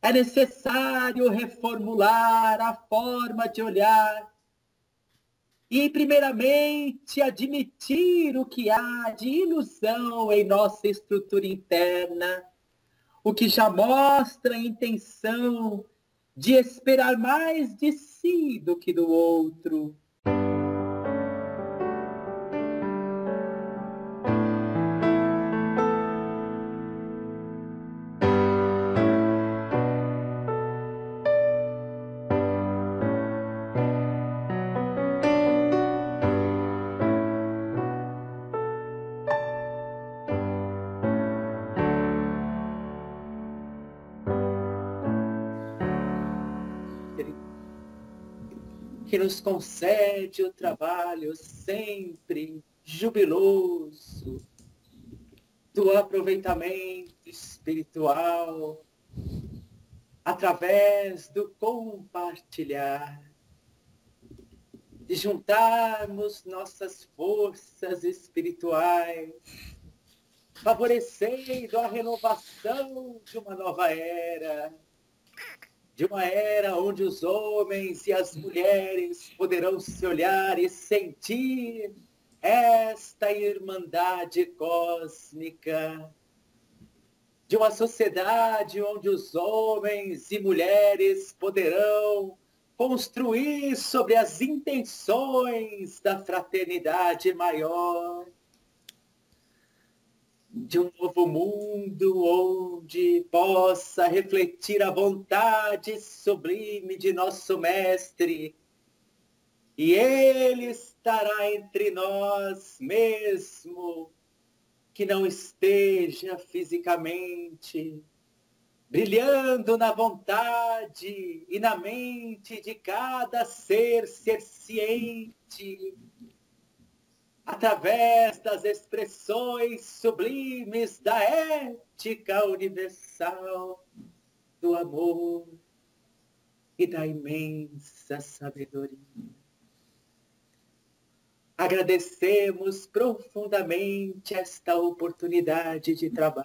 É necessário reformular a forma de olhar e, primeiramente, admitir o que há de ilusão em nossa estrutura interna, o que já mostra a intenção de esperar mais de si do que do outro. Que nos concede o trabalho sempre jubiloso do aproveitamento espiritual através do compartilhar, de juntarmos nossas forças espirituais, favorecendo a renovação de uma nova era, de uma era onde os homens e as mulheres poderão se olhar e sentir esta irmandade cósmica, de uma sociedade onde os homens e mulheres poderão construir sobre as intenções da fraternidade maior, de um novo mundo onde possa refletir a vontade sublime de nosso Mestre, e Ele estará entre nós mesmo que não esteja fisicamente, brilhando na vontade e na mente de cada ser ciente, através das expressões sublimes da ética universal, do amor e da imensa sabedoria. Agradecemos profundamente esta oportunidade de trabalho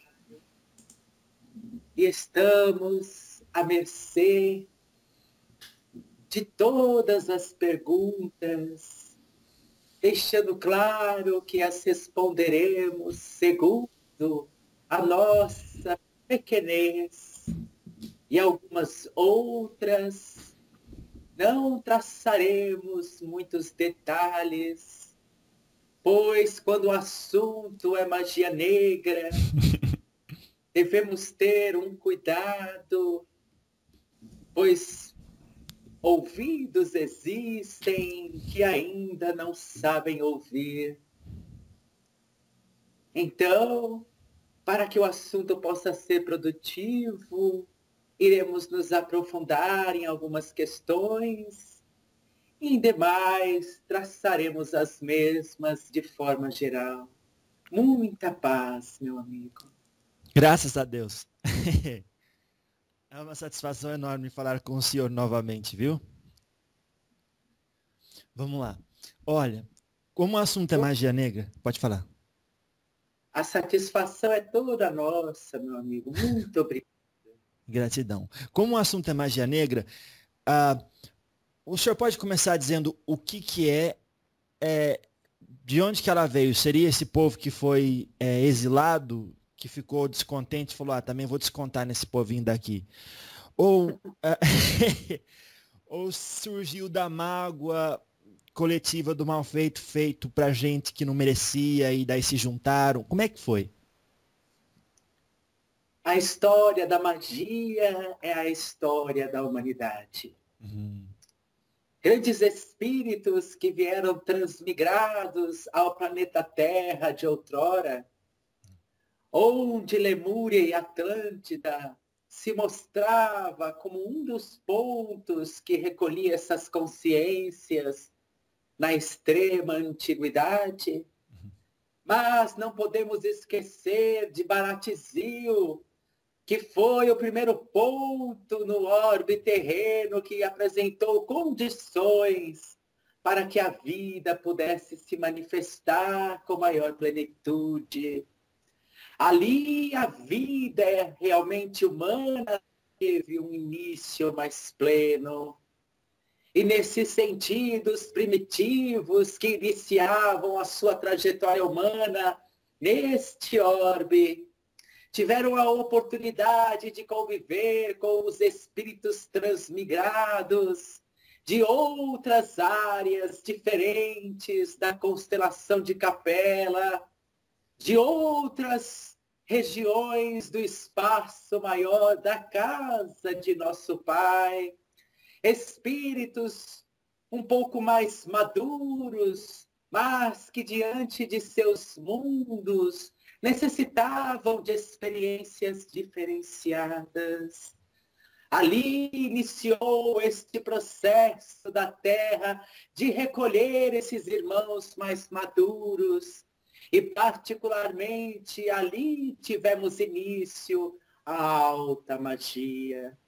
e estamos à mercê de todas as perguntas, deixando claro que as responderemos segundo a nossa pequenez, e algumas outras não traçaremos muitos detalhes, pois quando o assunto é magia negra, devemos ter um cuidado, pois ouvidos existem que ainda não sabem ouvir. Então, para que o assunto possa ser produtivo, iremos nos aprofundar em algumas questões, e em demais traçaremos as mesmas de forma geral. Muita paz, meu amigo. Graças a Deus. É uma satisfação enorme falar com o senhor novamente, viu? Vamos lá. Olha, como o assunto é magia negra, pode falar. A satisfação é toda nossa, meu amigo. Muito obrigado. Gratidão. Como o assunto é magia negra, o senhor pode começar dizendo o que de onde que ela veio? Seria esse povo que foi exilado, que ficou descontente e falou, também vou descontar nesse povinho daqui. Ou, ou surgiu da mágoa coletiva do mal feito pra gente que não merecia e daí se juntaram? Como é que foi? A história da magia é a história da humanidade. Grandes espíritos que vieram transmigrados ao planeta Terra de outrora, onde Lemúria e Atlântida se mostrava como um dos pontos que recolhia essas consciências na extrema antiguidade. Mas não podemos esquecer de Baratzil, que foi o primeiro ponto no orbe terreno que apresentou condições para que a vida pudesse se manifestar com maior plenitude. Ali a vida é realmente humana, teve um início mais pleno. E nesses sentidos primitivos que iniciavam a sua trajetória humana neste orbe, tiveram a oportunidade de conviver com os espíritos transmigrados de outras áreas diferentes da constelação de Capela, de outras regiões do espaço maior da casa de nosso Pai, espíritos um pouco mais maduros, mas que diante de seus mundos necessitavam de experiências diferenciadas. Ali iniciou este processo da Terra de recolher esses irmãos mais maduros, e particularmente ali tivemos início a alta magia.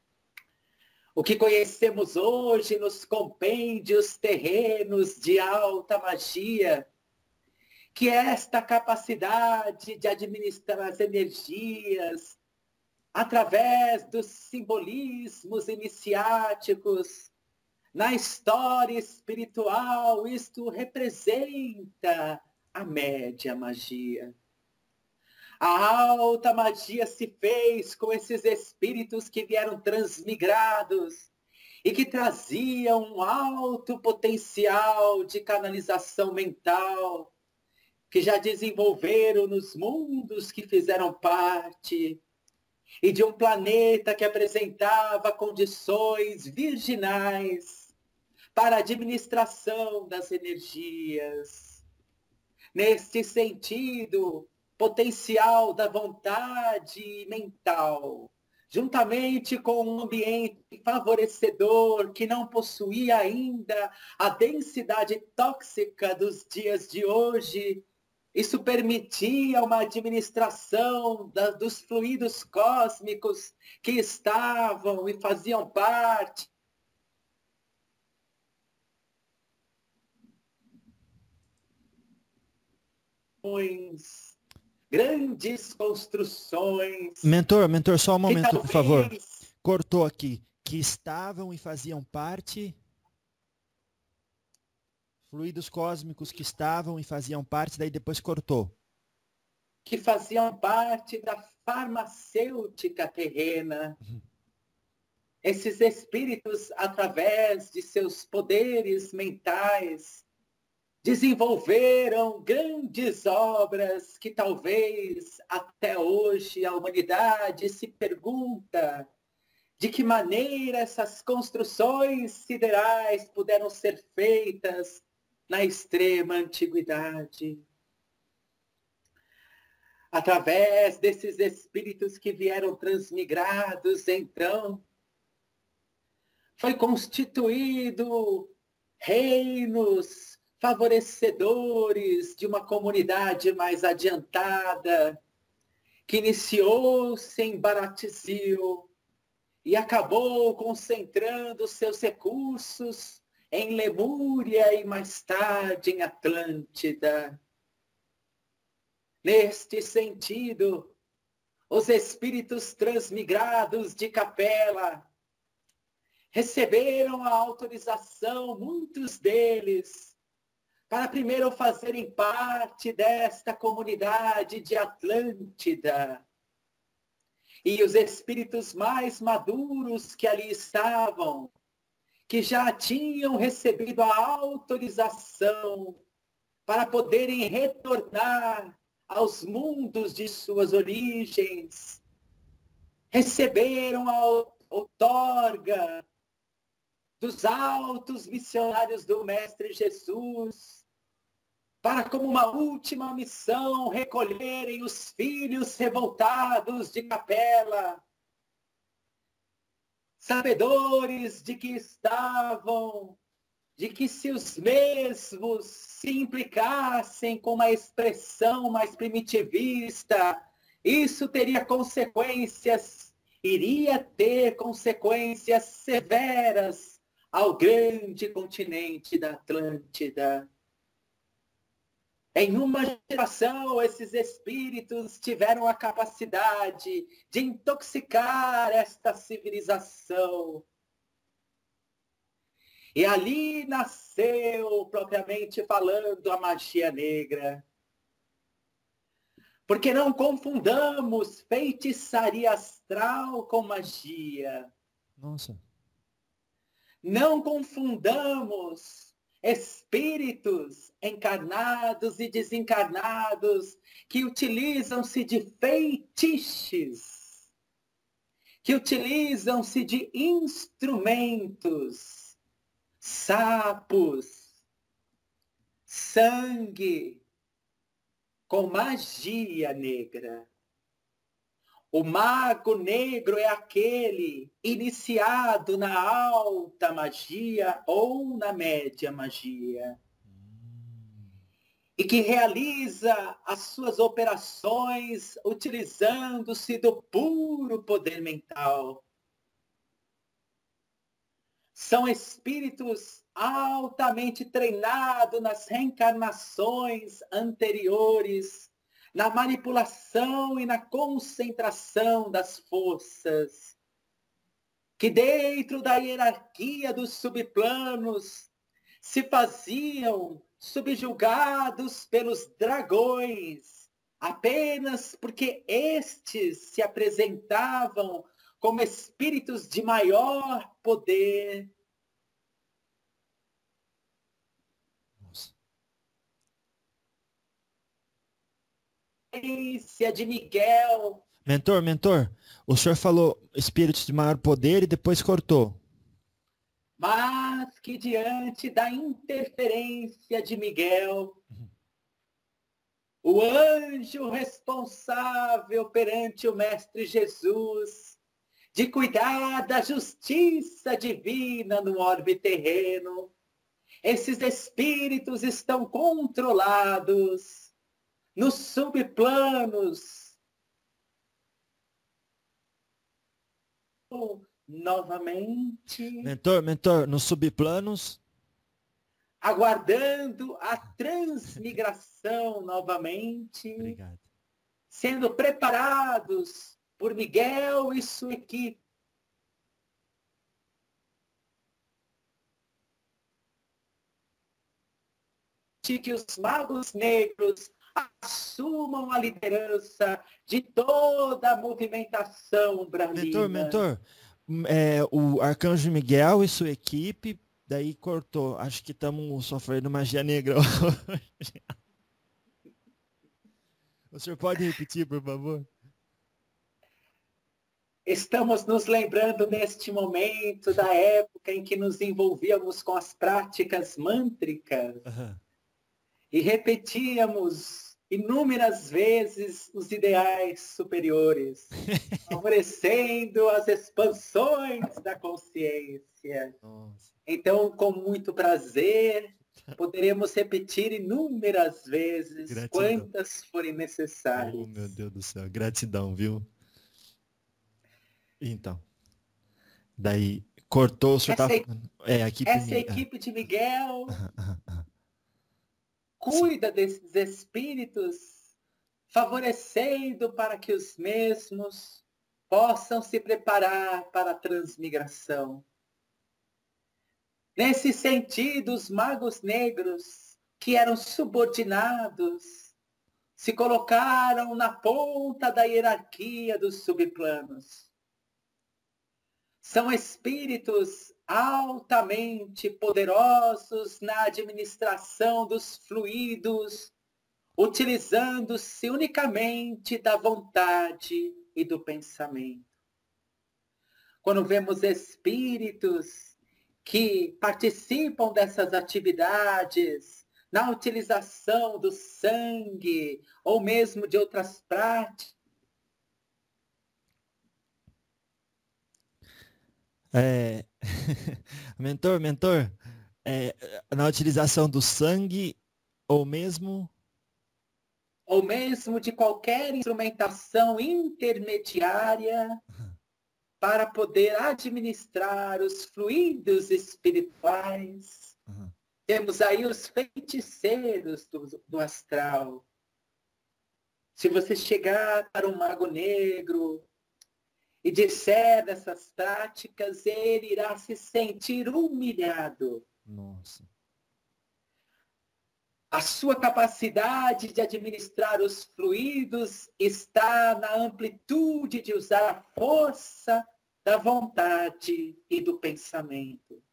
O que conhecemos hoje nos compêndios terrenos de alta magia, que é esta capacidade de administrar as energias através dos simbolismos iniciáticos. Na história espiritual, isto representa a média magia. A alta magia se fez com esses espíritos que vieram transmigrados e que traziam um alto potencial de canalização mental, que já desenvolveram nos mundos que fizeram parte, e de um planeta que apresentava condições virginais para a administração das energias. Neste sentido, potencial da vontade mental, juntamente com um ambiente favorecedor que não possuía ainda a densidade tóxica dos dias de hoje, isso permitia uma administração dos fluidos cósmicos que estavam e faziam parte grandes construções. Mentor, só um momento, por favor. Cortou aqui. Que estavam e faziam parte... Fluidos cósmicos que estavam e faziam parte, daí depois cortou. Que faziam parte da farmacêutica terrena. Esses espíritos, através de seus poderes mentais, desenvolveram grandes obras que talvez até hoje a humanidade se pergunta de que maneira essas construções siderais puderam ser feitas na extrema antiguidade. Através desses espíritos que vieram transmigrados, então, foi constituído reinos favorecedores de uma comunidade mais adiantada, que iniciou-se em Baratzil e acabou concentrando seus recursos em Lemúria e mais tarde em Atlântida. Neste sentido, os espíritos transmigrados de Capela receberam a autorização, muitos deles, para primeiro fazerem parte desta comunidade de Atlântida. E os espíritos mais maduros que ali estavam, que já tinham recebido a autorização para poderem retornar aos mundos de suas origens, receberam a outorga dos altos missionários do Mestre Jesus, para como uma última missão recolherem os filhos revoltados de Capela, sabedores de que se os mesmos se implicassem com uma expressão mais primitivista, isso iria ter consequências severas ao grande continente da Atlântida. Em uma geração, esses espíritos tiveram a capacidade de intoxicar esta civilização. E ali nasceu, propriamente falando, a magia negra. Porque não confundamos feitiçaria astral com magia. Nossa. Não confundamos espíritos encarnados e desencarnados que utilizam-se de feitiços, que utilizam-se de instrumentos, sapos, sangue, com magia negra. O mago negro é aquele iniciado na alta magia ou na média magia. E que realiza as suas operações utilizando-se do puro poder mental. São espíritos altamente treinados nas reencarnações anteriores, na manipulação e na concentração das forças, que dentro da hierarquia dos subplanos se faziam subjugados pelos dragões, apenas porque estes se apresentavam como espíritos de maior poder. De Miguel. Mentor, o senhor falou espíritos de maior poder e depois cortou. Mas que diante da interferência de Miguel, o anjo responsável perante o Mestre Jesus, de cuidar da justiça divina no orbe terreno, esses espíritos estão controlados nos subplanos. Novamente. Mentor, nos subplanos. Aguardando a transmigração novamente. Obrigado. Sendo preparados por Miguel e sua equipe. Que os magos negros assumam a liderança de toda a movimentação brandina. Mentor, o Arcanjo Miguel e sua equipe, daí cortou. Acho que estamos sofrendo magia negra hoje. O senhor pode repetir, por favor? Estamos nos lembrando neste momento da época em que nos envolvíamos com as práticas mântricas. Uhum. E repetíamos inúmeras vezes os ideais superiores, favorecendo as expansões da consciência. Nossa. Então, com muito prazer, poderemos repetir inúmeras vezes, gratidão, quantas forem necessárias. Oh, meu Deus do céu, gratidão, viu? Então, daí cortou, o senhor essa equipe de Miguel cuida desses espíritos, favorecendo para que os mesmos possam se preparar para a transmigração. Nesse sentido, os magos negros, que eram subordinados, se colocaram na ponta da hierarquia dos subplanos. São espíritos altamente poderosos na administração dos fluidos, utilizando-se unicamente da vontade e do pensamento. Quando vemos espíritos que participam dessas atividades, na utilização do sangue, ou mesmo de outras práticas, mentor, na utilização do sangue ou mesmo de qualquer instrumentação intermediária para poder administrar os fluidos espirituais, Temos aí os feiticeiros do astral. Se você chegar para um mago negro e disser dessas práticas, ele irá se sentir humilhado. Nossa. A sua capacidade de administrar os fluidos está na amplitude de usar a força da vontade e do pensamento.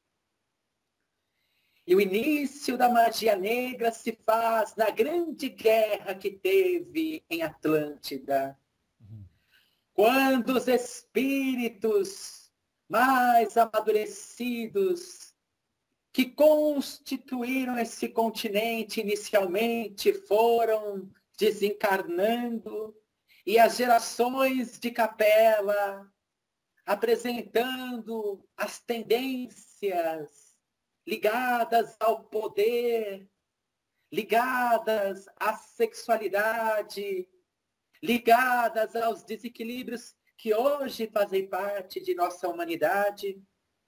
E o início da magia negra se faz na grande guerra que teve em Atlântida. Quando os espíritos mais amadurecidos que constituíram esse continente inicialmente foram desencarnando e as gerações de Capela apresentando as tendências ligadas ao poder, ligadas à sexualidade, ligadas aos desequilíbrios que hoje fazem parte de nossa humanidade,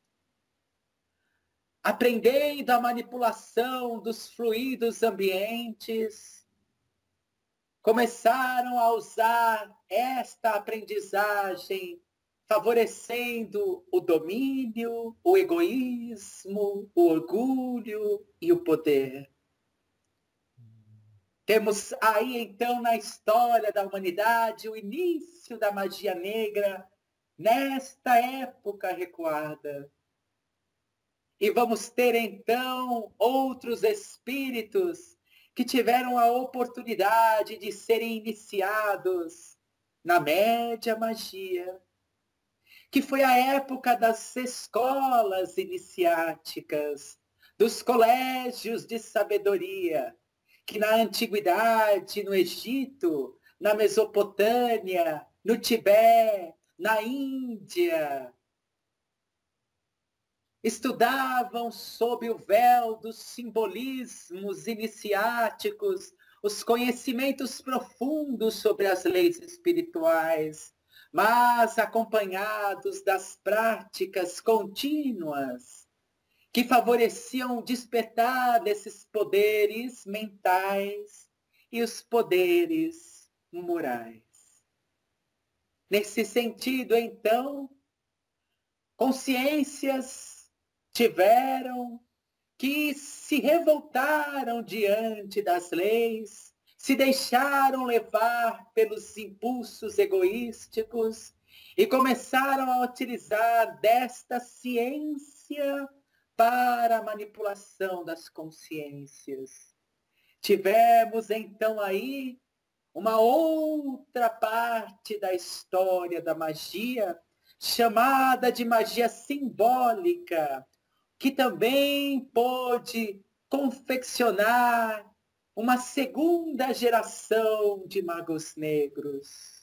aprendendo a manipulação dos fluidos ambientes, começaram a usar esta aprendizagem favorecendo o domínio, o egoísmo, o orgulho e o poder. Temos aí, então, na história da humanidade, o início da magia negra nesta época recuada. E vamos ter, então, outros espíritos que tiveram a oportunidade de serem iniciados na média magia, que foi a época das escolas iniciáticas, dos colégios de sabedoria, que na antiguidade, no Egito, na Mesopotâmia, no Tibete, na Índia, estudavam sob o véu dos simbolismos iniciáticos, os conhecimentos profundos sobre as leis espirituais, mas acompanhados das práticas contínuas que favoreciam o despertar desses poderes mentais e os poderes morais. Nesse sentido, então, consciências tiveram que se revoltaram diante das leis, se deixaram levar pelos impulsos egoísticos e começaram a utilizar desta ciência para a manipulação das consciências. Tivemos então aí uma outra parte da história da magia, chamada de magia simbólica, que também pôde confeccionar uma segunda geração de magos negros.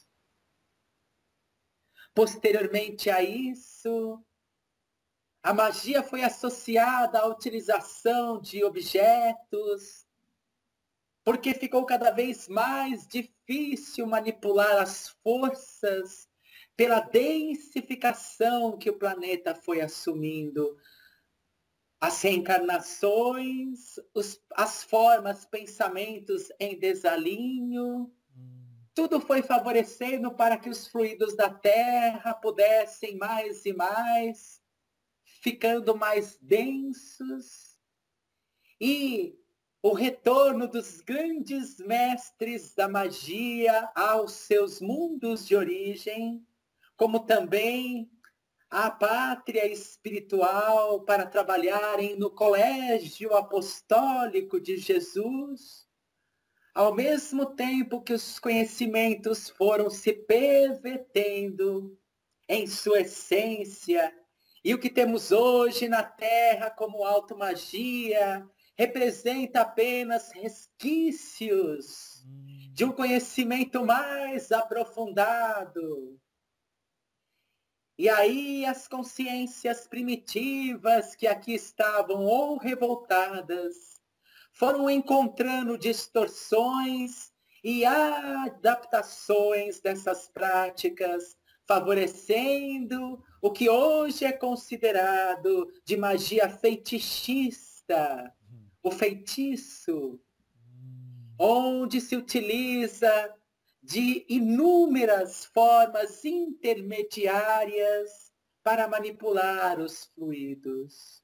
Posteriormente a isso, a magia foi associada à utilização de objetos, porque ficou cada vez mais difícil manipular as forças pela densificação que o planeta foi assumindo. As reencarnações, as formas, pensamentos em desalinho, tudo foi favorecendo para que os fluidos da Terra pudessem mais e mais, ficando mais densos. E o retorno dos grandes mestres da magia aos seus mundos de origem, como também a pátria espiritual para trabalharem no colégio apostólico de Jesus, ao mesmo tempo que os conhecimentos foram se pervertendo em sua essência, e o que temos hoje na Terra como automagia representa apenas resquícios de um conhecimento mais aprofundado. E aí as consciências primitivas que aqui estavam ou revoltadas foram encontrando distorções e adaptações dessas práticas, favorecendo o que hoje é considerado de magia feitiçista, o feitiço, onde se utiliza de inúmeras formas intermediárias para manipular os fluidos.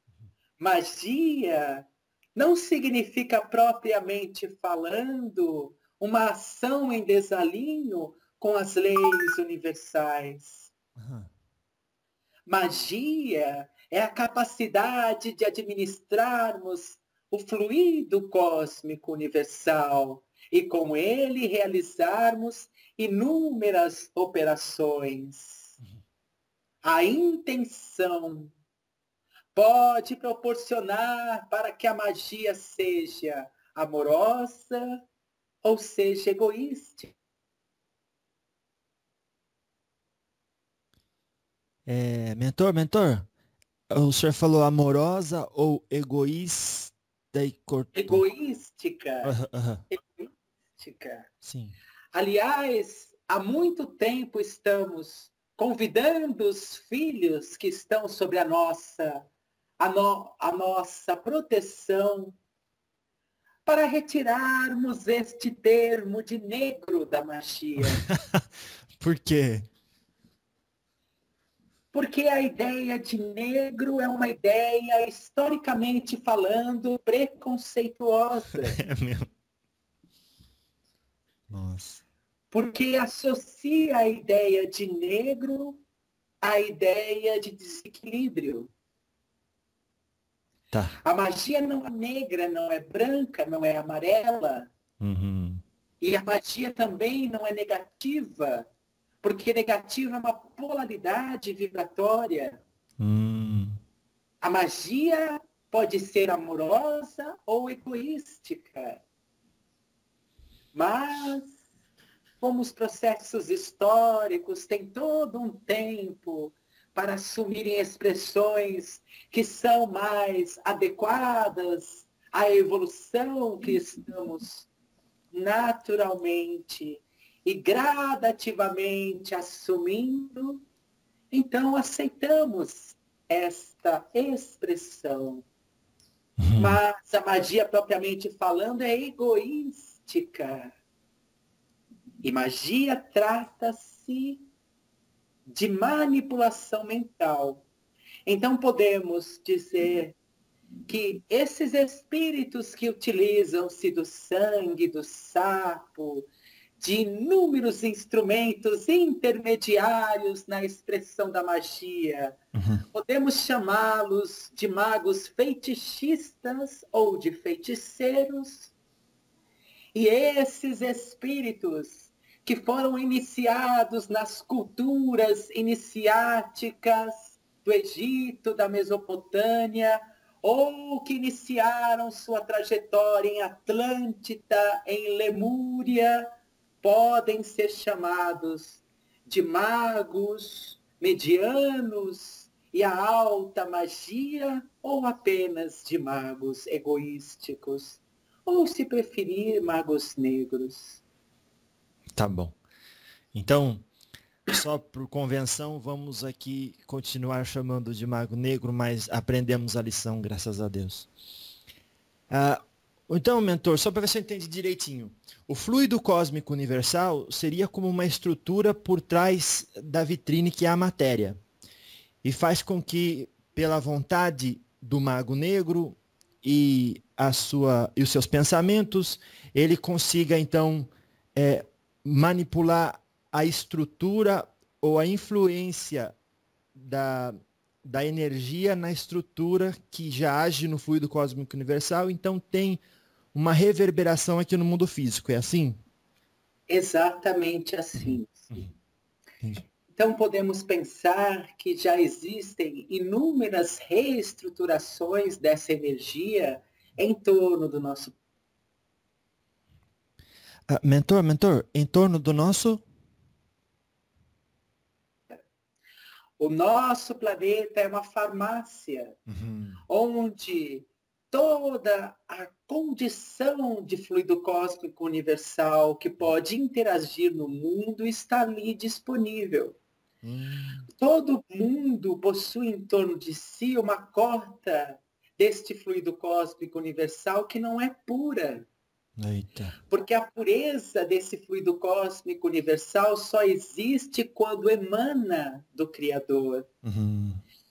Magia não significa propriamente falando uma ação em desalinho com as leis universais. Magia é a capacidade de administrarmos o fluido cósmico universal e com ele realizarmos inúmeras operações. A intenção pode proporcionar para que a magia seja amorosa ou seja egoísta. Mentor, o senhor falou amorosa ou egoísta e cortou? Egoística. Egoística. Sim. Aliás, há muito tempo estamos convidando os filhos que estão sob a nossa proteção para retirarmos este termo de negro da magia. Por quê? Porque a ideia de negro é uma ideia, historicamente falando, preconceituosa. É mesmo. Nossa. Porque associa a ideia de negro à ideia de desequilíbrio. Tá. A magia não é negra, não é branca, não é amarela. E a magia também não é negativa, porque negativa é uma polaridade vibratória. A magia pode ser amorosa ou egoística. Mas, como os processos históricos têm todo um tempo para assumirem expressões que são mais adequadas à evolução que estamos naturalmente e gradativamente assumindo, então aceitamos esta expressão. Mas a magia propriamente falando é egoística. E magia trata-se de manipulação mental. Então podemos dizer que esses espíritos que utilizam-se do sangue, do sapo, de inúmeros instrumentos intermediários na expressão da magia, podemos chamá-los de magos fetichistas ou de feiticeiros. E esses espíritos que foram iniciados nas culturas iniciáticas do Egito, da Mesopotâmia, ou que iniciaram sua trajetória em Atlântida, em Lemúria, podem ser chamados de magos, medianos e a alta magia, ou apenas de magos egoísticos, ou, se preferir, magos negros. Tá bom. Então, só por convenção, vamos aqui continuar chamando de mago negro, mas aprendemos a lição, graças a Deus. Então, mentor, só para ver se eu entendi direitinho. O fluido cósmico universal seria como uma estrutura por trás da vitrine que é a matéria. E faz com que, pela vontade do mago negro e os seus pensamentos, ele consiga, então, manipular a estrutura ou a influência da energia na estrutura que já age no fluido cósmico universal, então tem uma reverberação aqui no mundo físico, é assim? Exatamente assim. Então podemos pensar que já existem inúmeras reestruturações dessa energia em torno do nosso... Mentor, em torno do nosso... O nosso planeta é uma farmácia, onde toda a condição de fluido cósmico universal que pode interagir no mundo está ali disponível. Todo mundo possui em torno de si uma cota de deste fluido cósmico universal que não é pura. Eita. Porque a pureza desse fluido cósmico universal só existe quando emana do Criador. Uhum.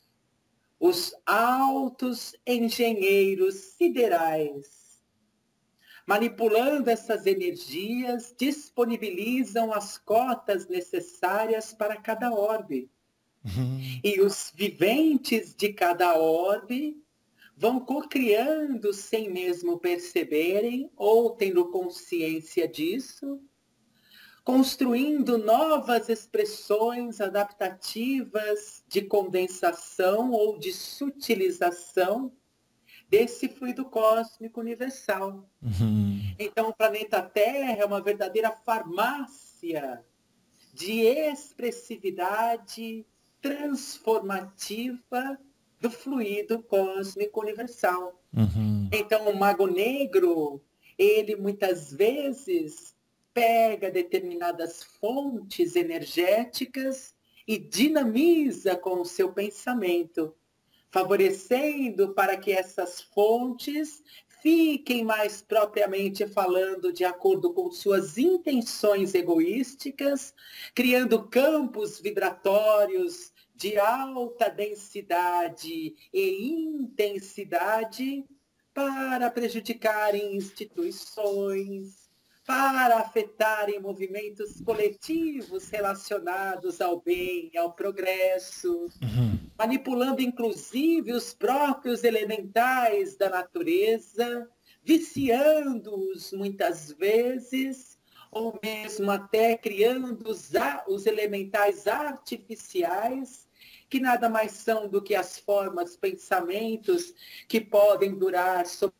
Os altos engenheiros siderais, manipulando essas energias, disponibilizam as cotas necessárias para cada orbe. Uhum. E os viventes de cada orbe vão cocriando sem mesmo perceberem ou tendo consciência disso, construindo novas expressões adaptativas de condensação ou de sutilização desse fluido cósmico universal. Uhum. Então, o planeta Terra é uma verdadeira farmácia de expressividade transformativa do fluido cósmico universal. Uhum. Então, o mago negro, ele muitas vezes pega determinadas fontes energéticas e dinamiza com o seu pensamento, favorecendo para que essas fontes fiquem mais propriamente falando de acordo com suas intenções egoísticas, criando campos vibratórios de alta densidade e intensidade para prejudicarem instituições, para afetarem movimentos coletivos relacionados ao bem e ao progresso, manipulando inclusive os próprios elementais da natureza, viciando-os muitas vezes, ou mesmo até criando os elementais artificiais, que nada mais são do que as formas, pensamentos que podem durar sobre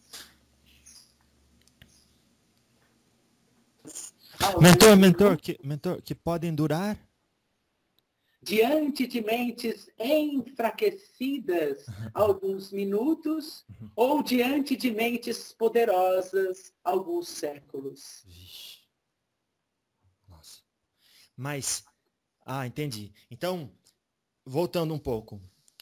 Mentor, que podem durar? Diante de mentes enfraquecidas alguns minutos, ou diante de mentes poderosas alguns séculos. Vixe. Nossa. Mas, entendi. Então, voltando um pouco.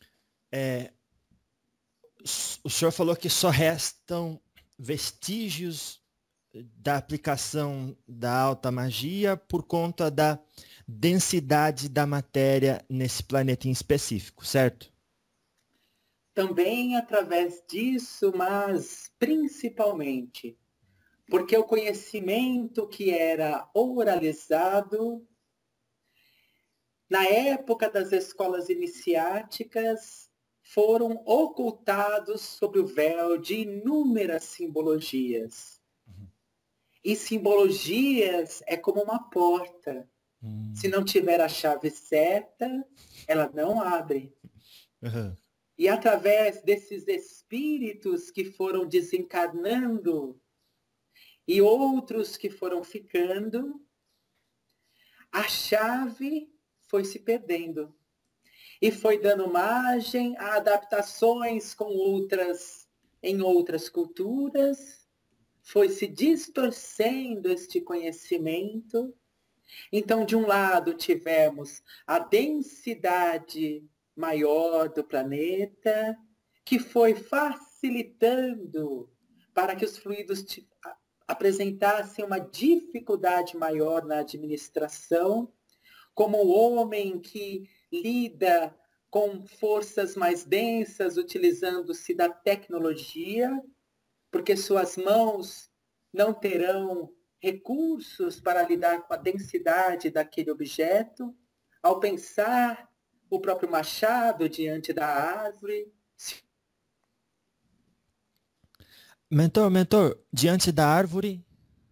O senhor falou que só restam vestígios da aplicação da alta magia por conta da densidade da matéria nesse planeta em específico, certo? Também através disso, mas principalmente porque o conhecimento que era oralizado na época das escolas iniciáticas foram ocultados sob o véu de inúmeras simbologias. E simbologias é como uma porta. Se não tiver a chave certa, ela não abre. Uhum. E através desses espíritos que foram desencarnando e outros que foram ficando, a chave foi se perdendo. E foi dando margem a adaptações em outras culturas, foi se distorcendo este conhecimento. Então, de um lado, tivemos a densidade maior do planeta, que foi facilitando para que os fluidos apresentassem uma dificuldade maior na administração, como o homem que lida com forças mais densas, utilizando-se da tecnologia, porque suas mãos não terão recursos para lidar com a densidade daquele objeto. Ao pensar o próprio machado diante da árvore. Mentor, diante da árvore.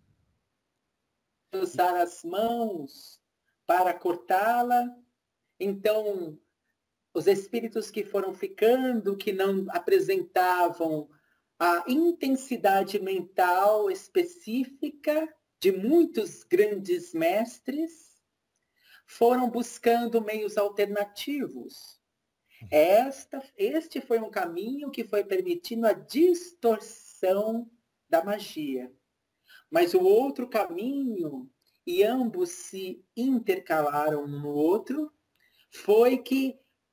Usar as mãos para cortá-la. Então, os espíritos que foram ficando, que não apresentavam a intensidade mental específica de muitos grandes mestres, foram buscando meios alternativos. Este foi um caminho que foi permitindo a distorção da magia. Mas o outro caminho, e ambos se intercalaram um no outro, foi que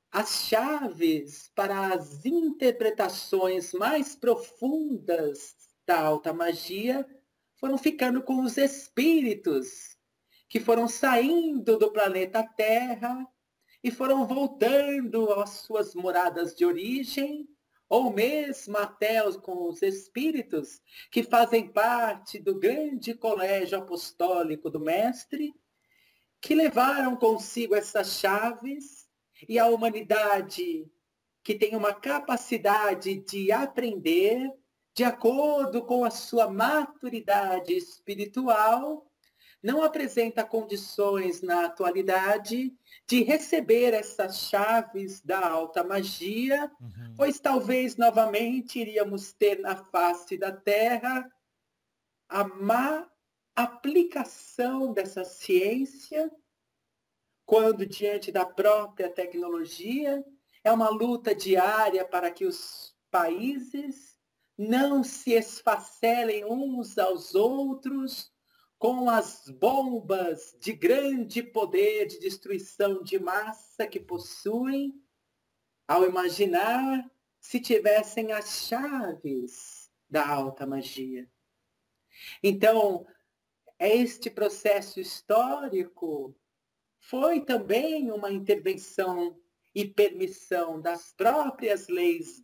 as chaves para as interpretações mais profundas da alta magia foram ficando com os espíritos que foram saindo do planeta Terra e foram voltando às suas moradas de origem, ou mesmo até com os espíritos que fazem parte do grande colégio apostólico do Mestre, que levaram consigo essas chaves, e a humanidade, que tem uma capacidade de aprender de acordo com a sua maturidade espiritual, não apresenta condições na atualidade de receber essas chaves da alta magia, pois talvez novamente iríamos ter na face da Terra a má aplicação dessa ciência, quando diante da própria tecnologia, é uma luta diária para que os países não se esfacelem uns aos outros com as bombas de grande poder de destruição de massa que possuem, ao imaginar se tivessem as chaves da alta magia. Então, este processo histórico foi também uma intervenção e permissão das próprias leis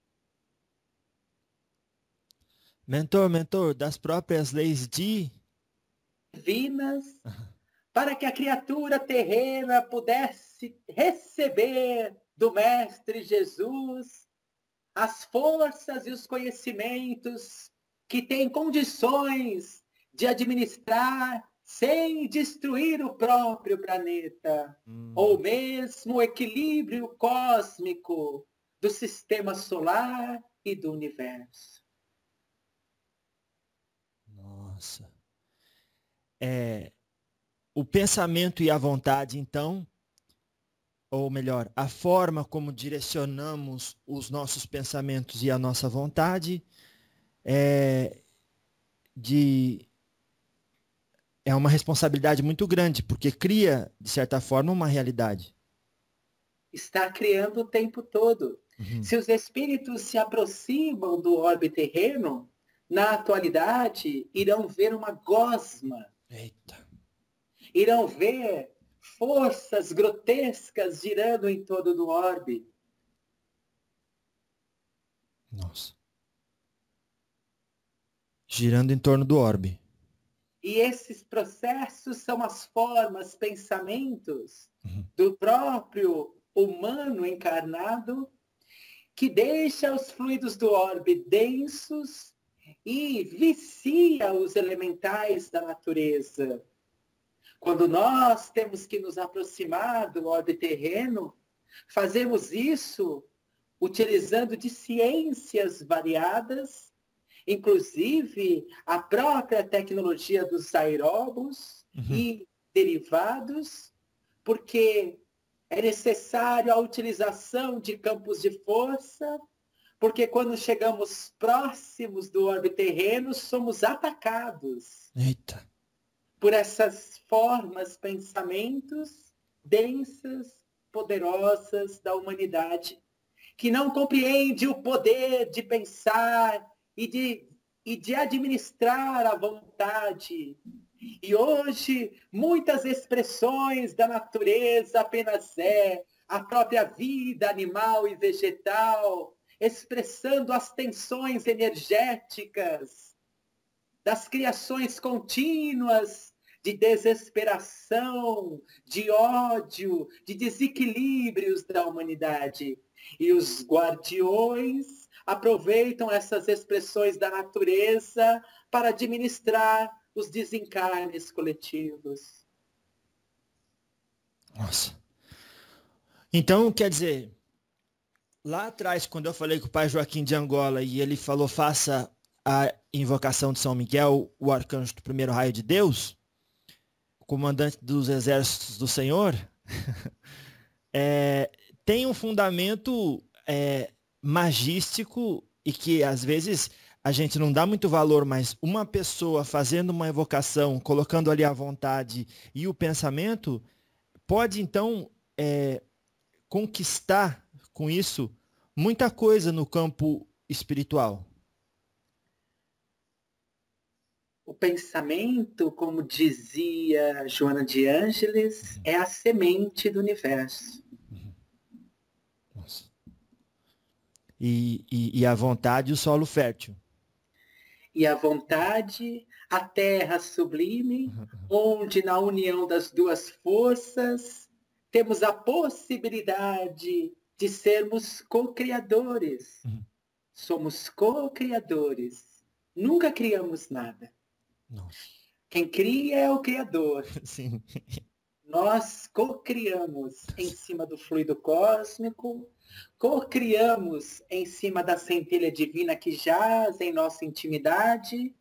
Mentor, das próprias leis divinas, para que a criatura terrena pudesse receber do Mestre Jesus as forças e os conhecimentos que tem condições de administrar sem destruir o próprio planeta, ou mesmo o equilíbrio cósmico do sistema solar e do universo. Nossa. O pensamento e a vontade, então, ou melhor, a forma como direcionamos os nossos pensamentos e a nossa vontade é uma responsabilidade muito grande, porque cria, de certa forma, uma realidade. Está criando o tempo todo. Se os espíritos se aproximam do orbe terreno, na atualidade, irão ver uma gosma. Eita. Irão ver forças grotescas girando em torno do orbe. Nossa. Girando em torno do orbe. E esses processos são as formas, pensamentos do próprio humano encarnado, que deixa os fluidos do orbe densos e vicia os elementais da natureza. Quando nós temos que nos aproximar do orbe terreno, fazemos isso utilizando de ciências variadas, inclusive a própria tecnologia dos aeróbos e derivados, porque é necessário a utilização de campos de força, porque quando chegamos próximos do orbe terreno, somos atacados. Eita. Por essas formas, pensamentos densas, poderosas da humanidade, que não compreende o poder de pensar e de administrar a vontade. E hoje, muitas expressões da natureza apenas a própria vida animal e vegetal, expressando as tensões energéticas das criações contínuas de desesperação, de ódio, de desequilíbrios da humanidade. E os guardiões aproveitam essas expressões da natureza para administrar os desencarnes coletivos. Nossa. Então, quer dizer, lá atrás, quando eu falei com o pai Joaquim de Angola e ele falou, faça a invocação de São Miguel, o arcanjo do primeiro raio de Deus, o comandante dos exércitos do Senhor, tem um fundamento magístico e que às vezes a gente não dá muito valor, mas uma pessoa fazendo uma evocação, colocando ali a vontade e o pensamento, pode então conquistar com isso muita coisa no campo espiritual. O pensamento, como dizia Joana de Ângeles, é a semente do universo. Nossa. E a vontade, o solo fértil. E a vontade, a terra sublime, onde na união das duas forças temos a possibilidade de sermos co-criadores. Somos co-criadores. Nunca criamos nada. Nossa. Quem cria é o Criador. Sim. Nós co-criamos em cima do fluido cósmico, co-criamos em cima da centelha divina que jaz em nossa intimidade.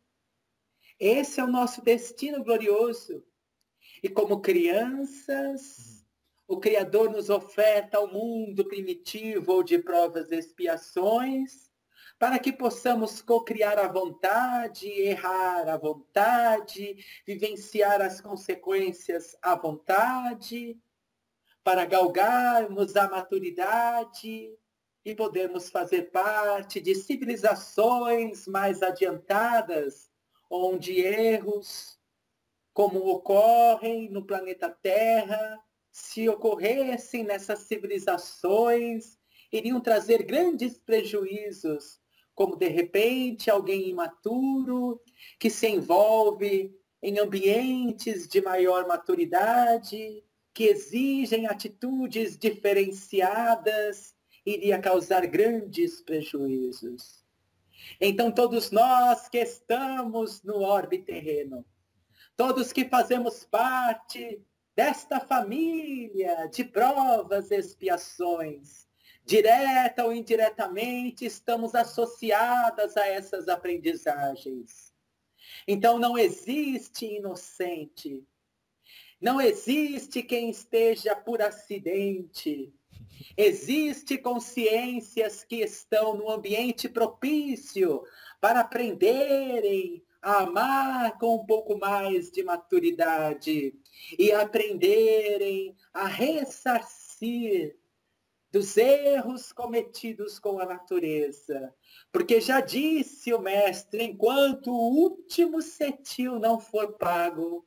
Esse é o nosso destino glorioso. E como crianças, o Criador nos oferta o mundo primitivo ou de provas e expiações, para que possamos co-criar à vontade, errar à vontade, vivenciar as consequências à vontade, para galgarmos a maturidade e podermos fazer parte de civilizações mais adiantadas, onde erros, como ocorrem no planeta Terra, se ocorressem nessas civilizações, iriam trazer grandes prejuízos, como de repente alguém imaturo que se envolve em ambientes de maior maturidade, que exigem atitudes diferenciadas, iria causar grandes prejuízos. Então todos nós que estamos no orbe terreno, todos que fazemos parte desta família de provas e expiações, direta ou indiretamente, estamos associadas a essas aprendizagens. Então não existe inocente, não existe quem esteja por acidente. Existe consciências que estão no ambiente propício para aprenderem a amar com um pouco mais de maturidade e aprenderem a ressarcir dos erros cometidos com a natureza. Porque já disse o mestre, enquanto o último cetil não for pago,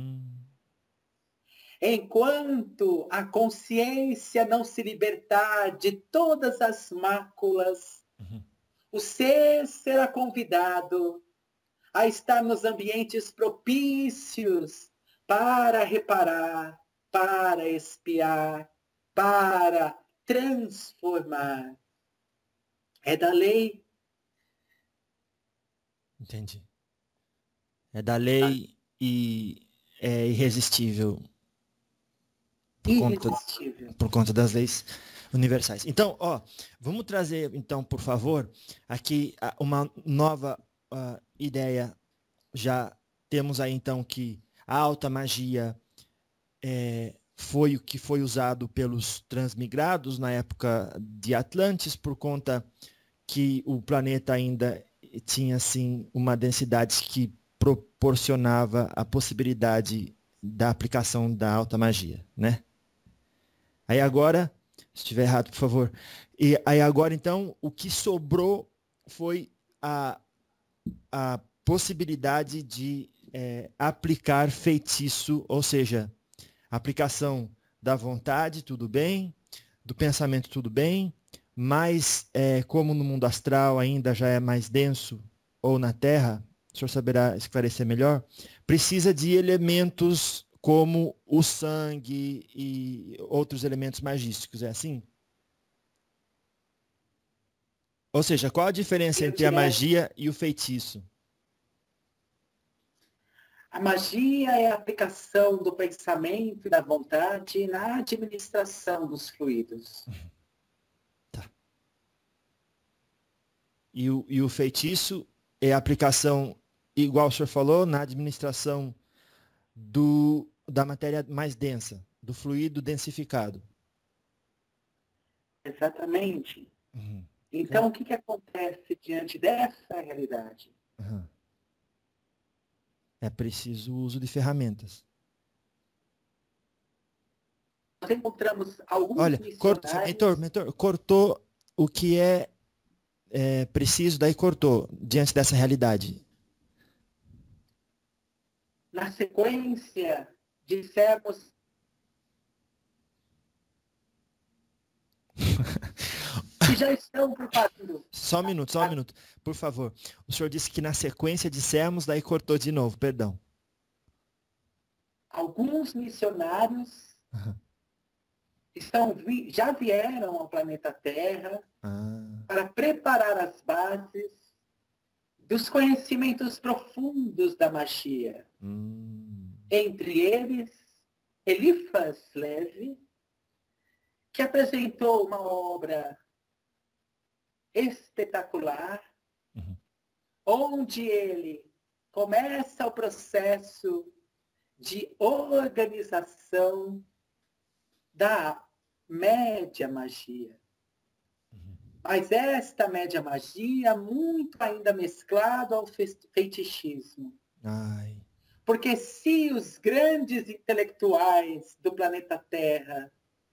enquanto a consciência não se libertar de todas as máculas, o ser será convidado a estar nos ambientes propícios para reparar, para expiar, para transformar. É da lei. Entendi. É da lei e é irresistível por conta das leis universais. Então, vamos trazer, então, por favor, aqui uma nova ideia. Já temos aí, então, que a alta magia foi o que foi usado pelos transmigrados na época de Atlantis, por conta que o planeta ainda tinha, assim, uma densidade que proporcionava a possibilidade da aplicação da alta magia, né? Aí agora, se estiver errado, por favor. E aí agora, então, o que sobrou foi a possibilidade de aplicar feitiço, ou seja, aplicação da vontade, tudo bem, do pensamento, tudo bem, mas como no mundo astral ainda já é mais denso, ou na Terra, o senhor saberá esclarecer melhor, precisa de elementos como o sangue e outros elementos magísticos, é assim? Ou seja, qual a diferença entre a magia e o feitiço? A magia é a aplicação do pensamento e da vontade na administração dos fluidos. Tá. E o feitiço é a aplicação, igual o senhor falou, na administração da matéria mais densa, do fluido densificado. Exatamente. Então, o que acontece diante dessa realidade? É preciso o uso de ferramentas. nós encontramos alguns Olha, missionários. mentor, cortou o que é preciso, daí cortou, diante dessa realidade. Na sequência, dissemos que já estão preparando. Só um minuto, por favor. O senhor disse que na sequência dissemos, daí cortou de novo, perdão. Alguns missionários já vieram ao planeta Terra para preparar as bases dos conhecimentos profundos da magia. Entre eles, Eliphas Levi, que apresentou uma obra espetacular, onde ele começa o processo de organização da média magia. Mas esta média magia muito ainda mesclado ao fetichismo. Porque se os grandes intelectuais do planeta Terra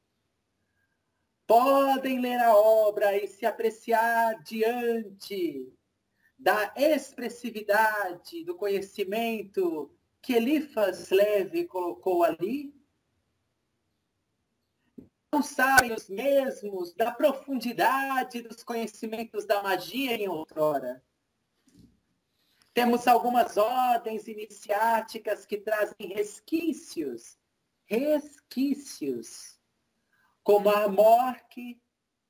podem ler a obra e se apreciar diante da expressividade, do conhecimento que Eliphas Levi colocou ali, não sabem os mesmos da profundidade dos conhecimentos da magia em outrora. Temos algumas ordens iniciáticas que trazem resquícios, como a Amorque.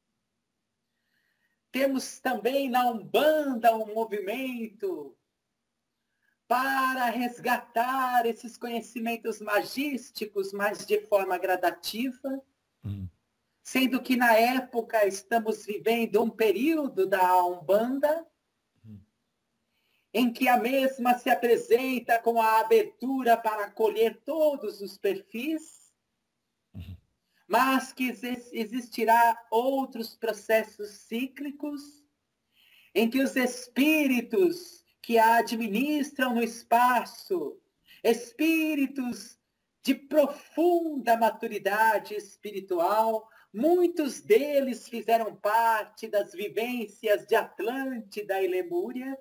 Temos também na Umbanda um movimento para resgatar esses conhecimentos magísticos, mas de forma gradativa, sendo que na época estamos vivendo um período da Umbanda, em que a mesma se apresenta com a abertura para acolher todos os perfis, mas que existirá outros processos cíclicos, em que os espíritos que a administram no espaço, espíritos de profunda maturidade espiritual, muitos deles fizeram parte das vivências de Atlântida e Lemúria,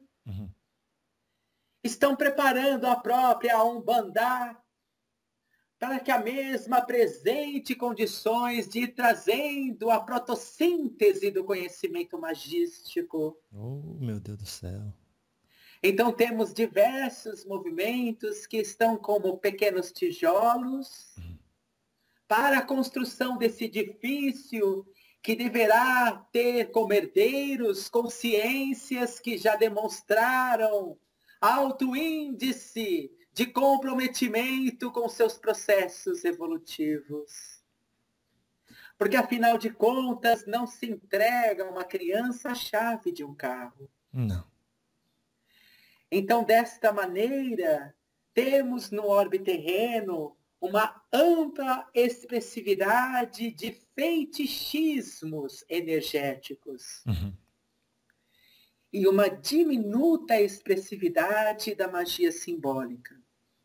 estão preparando a própria Umbanda para que a mesma apresente condições de ir trazendo a protossíntese do conhecimento magístico. Oh, meu Deus do céu. Então temos diversos movimentos que estão como pequenos tijolos para a construção desse edifício que deverá ter como herdeiros consciências que já demonstraram alto índice de comprometimento com seus processos evolutivos. Porque, afinal de contas, não se entrega a uma criança a chave de um carro. Não. Então, desta maneira, temos no orbe terreno uma ampla expressividade de fetichismos energéticos. E uma diminuta expressividade da magia simbólica.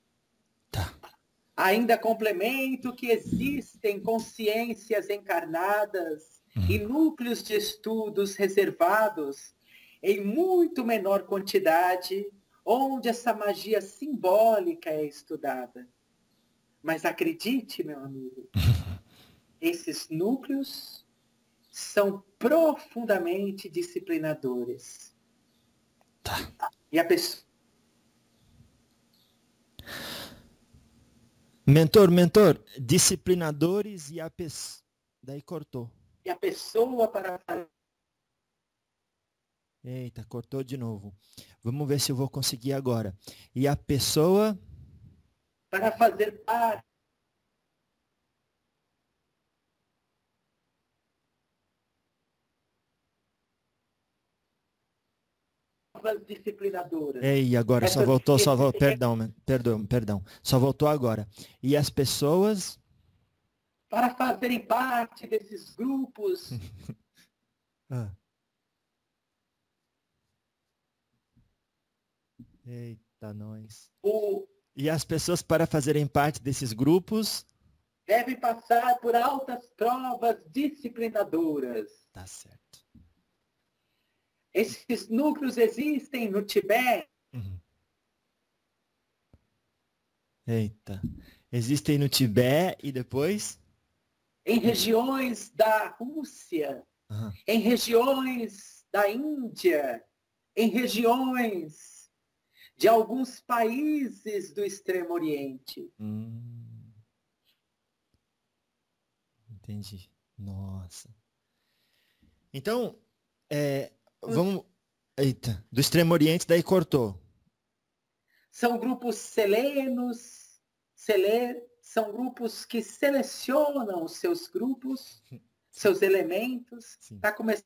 Ainda complemento que existem consciências encarnadas e núcleos de estudos reservados em muito menor quantidade, onde essa magia simbólica é estudada. Mas acredite, meu amigo, esses núcleos são profundamente disciplinadores. E a pessoa... Mentor, disciplinadores e a pessoa... Daí cortou. E a pessoa para... Eita, cortou de novo. Vamos ver se eu vou conseguir agora. E a pessoa... Para fazer parte... disciplinadoras. Ei, agora só voltou, perdão. Só voltou agora. E as pessoas... Para fazerem parte desses grupos... Eita, nós. E as pessoas para fazerem parte desses grupos... devem passar por altas provas disciplinadoras. Tá certo. Esses núcleos existem no Tibete. Uhum. Eita. Existem no Tibete e depois? Em regiões da Rússia, Uhum. em regiões da Índia, em regiões de alguns países do Extremo Oriente. Entendi. Nossa. Então, vamos... Eita, do Extremo Oriente daí cortou. São grupos são grupos que selecionam os seus grupos, seus elementos. Está começando.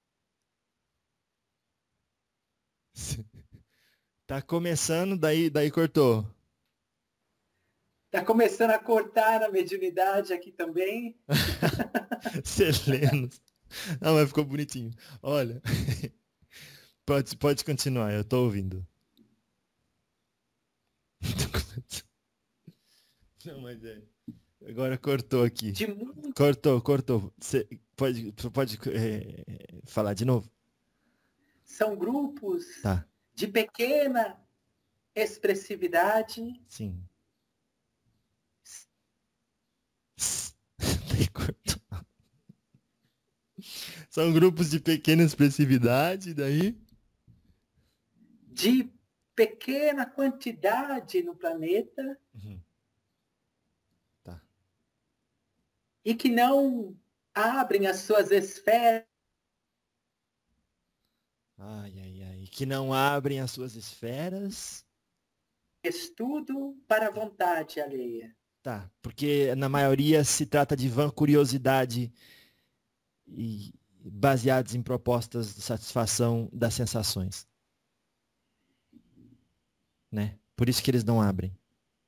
Tá começando, daí cortou. Está começando a cortar a mediunidade aqui também. Selenos. Não, mas ficou bonitinho. Olha, pode continuar, eu tô ouvindo. Não, mas agora cortou aqui. Cortou. Você pode falar de novo? São grupos tá. de pequena expressividade. Sim. São grupos de pequena expressividade, daí? De pequena quantidade no planeta. Uhum. Tá. E que não abrem as suas esferas. Que não abrem as suas esferas. Estudo para a vontade alheia. Tá, porque na maioria se trata de vã curiosidade e baseados em propostas de satisfação das sensações. Né? Por isso que eles não abrem.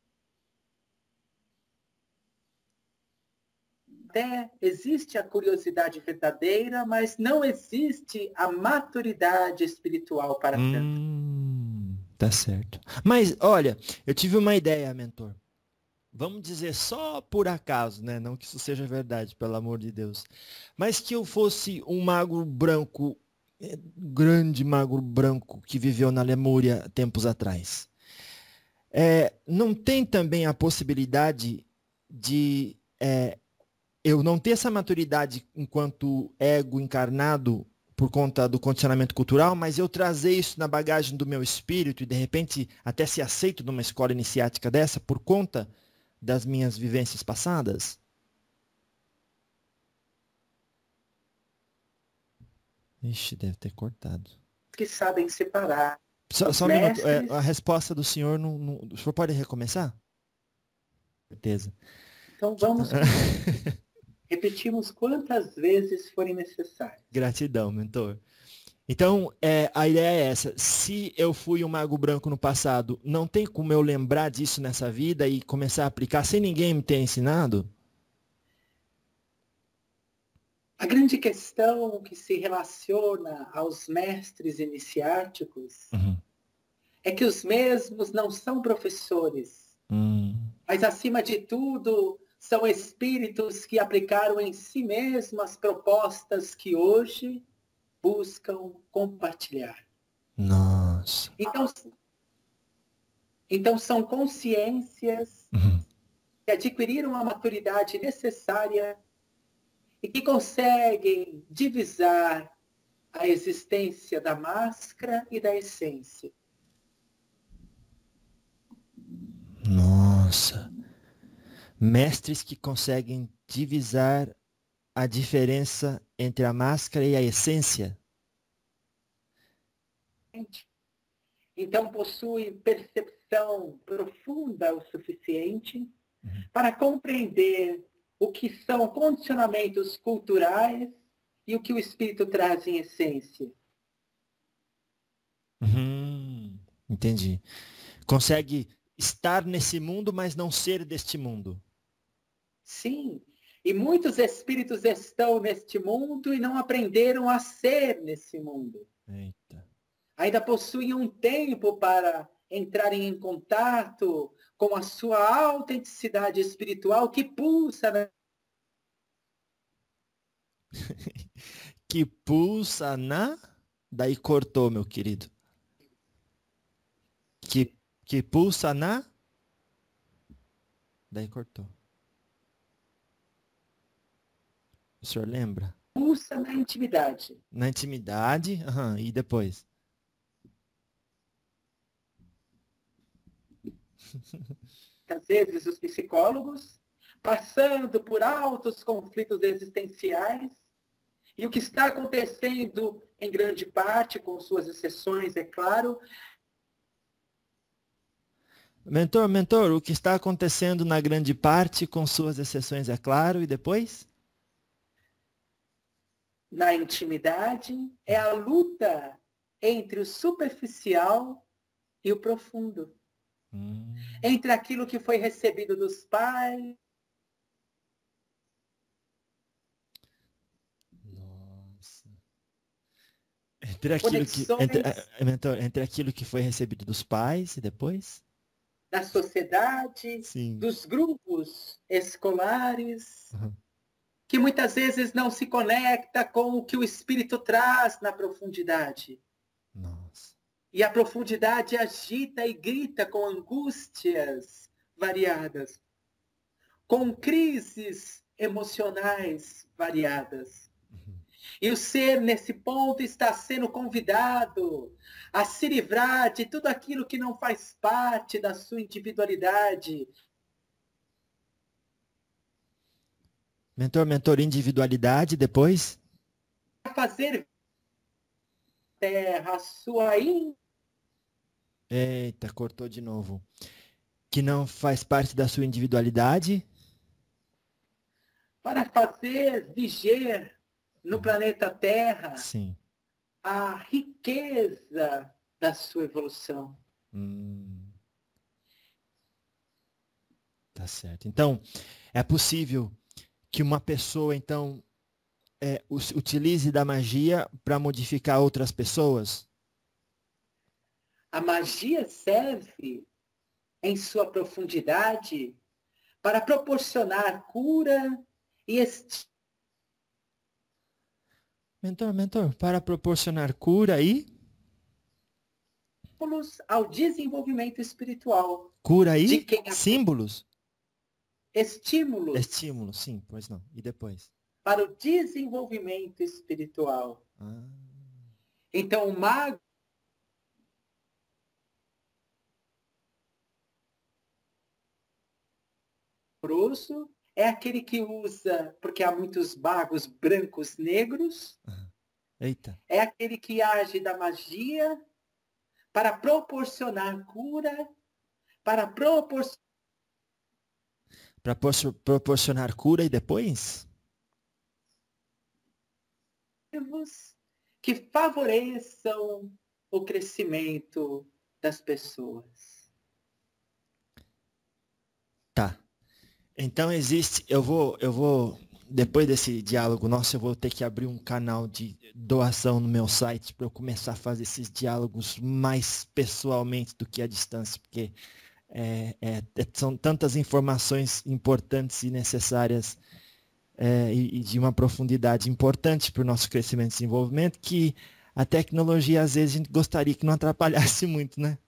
Até existe a curiosidade verdadeira, mas não existe a maturidade espiritual para tanto. Tá certo. Mas, olha, eu tive uma ideia, mentor. Vamos dizer só por acaso, né? Não que isso seja verdade, pelo amor de Deus. Mas que eu fosse um mago branco, grande mago branco que viveu na Lemúria tempos atrás. Não tem também a possibilidade de eu não ter essa maturidade enquanto ego encarnado por conta do condicionamento cultural, mas eu trazer isso na bagagem do meu espírito e de repente até ser aceito numa escola iniciática dessa por conta das minhas vivências passadas? Ixi, deve ter cortado. Que sabem separar. Só um minuto. A resposta do senhor, o senhor pode recomeçar? Certeza. Então vamos repetimos quantas vezes forem necessárias. Gratidão, mentor. Então, a ideia é essa. Se eu fui um mago branco no passado, não tem como eu lembrar disso nessa vida e começar a aplicar sem ninguém me ter ensinado? A grande questão que se relaciona aos mestres iniciáticos é que os mesmos não são professores, mas, acima de tudo, são espíritos que aplicaram em si mesmos as propostas que hoje buscam compartilhar. Nossa. Então são consciências que adquiriram a maturidade necessária e que conseguem divisar a existência da máscara e da essência. Nossa. Mestres que conseguem divisar a diferença entre a máscara e a essência. Então possuem percepção profunda o suficiente para compreender o que são condicionamentos culturais e o que o espírito traz em essência. Entendi. Consegue estar nesse mundo, mas não ser deste mundo. Sim. E muitos espíritos estão neste mundo e não aprenderam a ser nesse mundo. Eita. Ainda possuem um tempo para entrarem em contato com a sua autenticidade espiritual que pulsa Que pulsa na... Daí cortou, meu querido. Que pulsa na... Daí cortou. O senhor lembra? Pulsa na intimidade. Na intimidade, e depois? Às vezes os psicólogos, passando por altos conflitos existenciais, e o que está acontecendo, em grande parte, com suas exceções, é claro. Mentor, o que está acontecendo na grande parte, com suas exceções, é claro, e depois? Na intimidade, é a luta entre o superficial e o profundo. Entre aquilo que foi recebido dos pais. Nossa. Entre aquilo que, Conexões entre aquilo que foi recebido dos pais e depois? da sociedade, Sim. dos grupos escolares, Uhum. que muitas vezes não se conecta com o que o espírito traz na profundidade. Nossa. E a profundidade agita e grita com angústias variadas, com crises emocionais variadas. E o ser, nesse ponto, está sendo convidado a se livrar de tudo aquilo que não faz parte da sua individualidade. Mentor, individualidade, depois? A fazer terra a sua Eita, cortou de novo. Que não faz parte da sua individualidade? para fazer viger no planeta Terra Sim. a riqueza da sua evolução. Tá certo. Então, é possível que uma pessoa, então, utilize da magia para modificar outras pessoas? A magia serve, em sua profundidade, para proporcionar cura e Mentor, para proporcionar cura e? estímulos ao desenvolvimento espiritual. Cura De e? quem Símbolos? estímulos Estímulos, sim, pois não. E depois? para o desenvolvimento espiritual. Ah. Então, o mago grosso é aquele que usa, porque há muitos magos brancos negros, Eita. é aquele que age da magia para proporcionar cura, para proporcionar cura e depois? que favoreçam o crescimento das pessoas. Tá. Então existe, eu vou, depois desse diálogo nosso, eu vou ter que abrir um canal de doação no meu site para eu começar a fazer esses diálogos mais pessoalmente do que à distância, porque são tantas informações importantes e necessárias e de uma profundidade importante para o nosso crescimento e desenvolvimento que a tecnologia, às vezes, a gente gostaria que não atrapalhasse muito, né?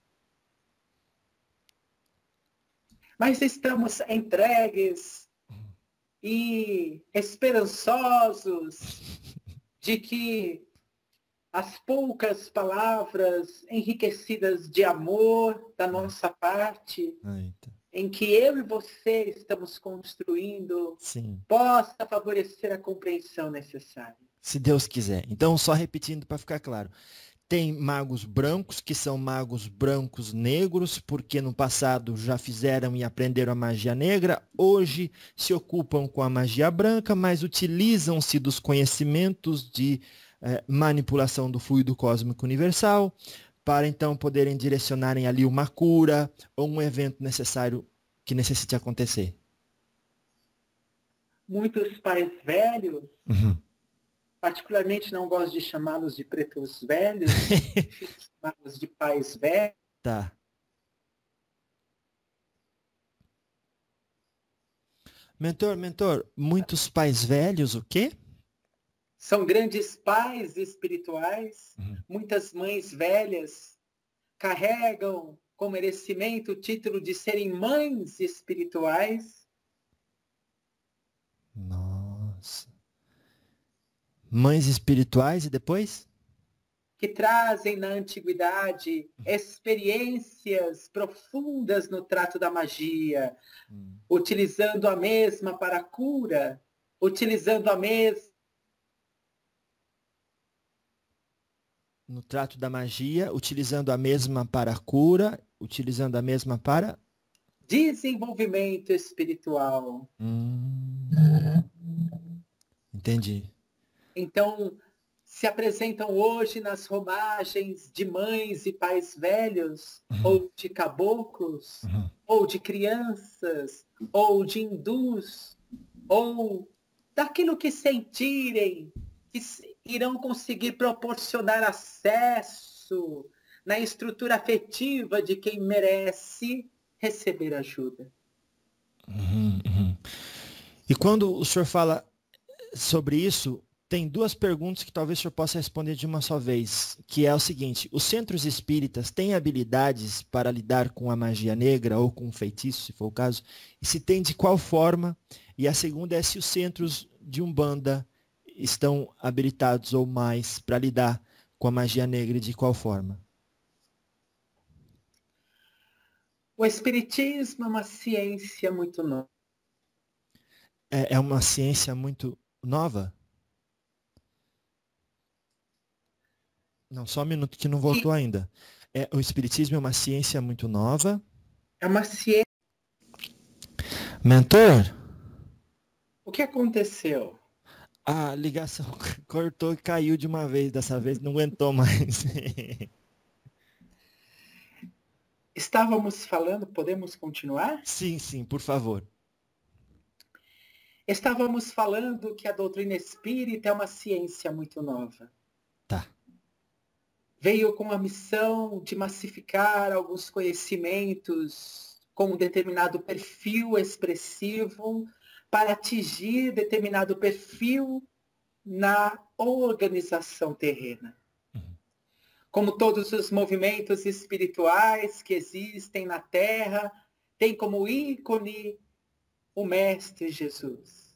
Mas estamos entregues e esperançosos de que as poucas palavras enriquecidas de amor da nossa parte, em que eu e você estamos construindo, sim, possa favorecer a compreensão necessária. Se Deus quiser. Então, só repetindo para ficar claro. Tem magos brancos, que são magos brancos negros, porque no passado já fizeram e aprenderam a magia negra. Hoje se ocupam com a magia branca, mas utilizam-se dos conhecimentos de manipulação do fluido cósmico universal para então poderem direcionarem ali uma cura ou um evento necessário que necessite acontecer. Muitos pais velhos, particularmente não gosto de chamá-los de pretos velhos, chamá-los de pais velhos. Tá. Mentor, muitos pais velhos, o quê? São grandes pais espirituais, muitas mães velhas carregam com merecimento o título de serem mães espirituais. Nossa. Mães espirituais e depois? Que trazem na antiguidade experiências profundas no trato da magia, utilizando a mesma para a cura, utilizando a mesma No trato da magia, utilizando a mesma para a cura, utilizando a mesma para... desenvolvimento espiritual. Entendi. Então, se apresentam hoje nas romagens de mães e pais velhos, ou de caboclos, ou de crianças, ou de hindus, ou daquilo que sentirem, que irão conseguir proporcionar acesso na estrutura afetiva de quem merece receber ajuda. E quando o senhor fala sobre isso, tem duas perguntas que talvez o senhor possa responder de uma só vez, que é o seguinte: os centros espíritas têm habilidades para lidar com a magia negra ou com o feitiço, se for o caso? E se tem, de qual forma? E a segunda é se os centros de Umbanda estão habilitados ou mais para lidar com a magia negra e de qual forma? O espiritismo é uma ciência muito nova. É uma ciência muito nova? Não, só um minuto que não voltou ainda. O espiritismo é uma ciência muito nova. É uma ciência. Mentor? O que aconteceu? A ligação cortou e caiu de uma vez. Dessa vez não aguentou mais. Estávamos falando, podemos continuar? Sim, sim, por favor. Estávamos falando que a doutrina espírita é uma ciência muito nova. Tá. Veio com a missão de massificar alguns conhecimentos com um determinado perfil expressivo para atingir determinado perfil na organização terrena. Como todos os movimentos espirituais que existem na Terra, tem como ícone o Mestre Jesus.